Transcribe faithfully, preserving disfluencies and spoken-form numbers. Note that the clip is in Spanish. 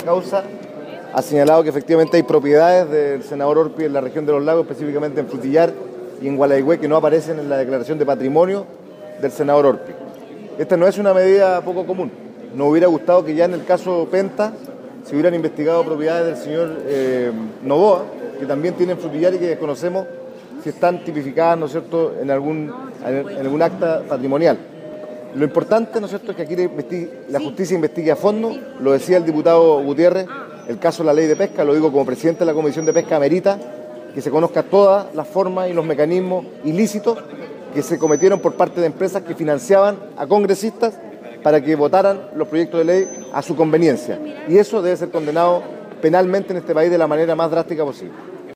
causa ha señalado que efectivamente hay propiedades del senador Orpi en la región de los lagos, específicamente en Frutillar y en Gualeguay, que no aparecen en la declaración de patrimonio del senador Orpi. Esta no es una medida poco común. Nos hubiera gustado que ya en el caso Penta se hubieran investigado propiedades del señor eh, Novoa, que también tienen Frutillar y que desconocemos si están tipificadas, ¿no es cierto?, en algún, en algún acta patrimonial. Lo importante, ¿no es cierto?, es que aquí la justicia investigue a fondo. Lo decía el diputado Gutiérrez, el caso de la ley de pesca, lo digo como presidente de la Comisión de Pesca, amerita que se conozca todas las formas y los mecanismos ilícitos que se cometieron por parte de empresas que financiaban a congresistas para que votaran los proyectos de ley a su conveniencia. Y eso debe ser condenado penalmente en este país de la manera más drástica posible.